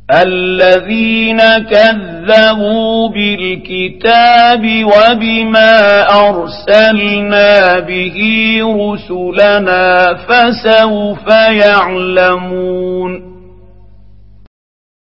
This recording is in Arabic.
الذين كذبوا بالكتاب وبما أرسلنا به رسلنا فسوف يعلمون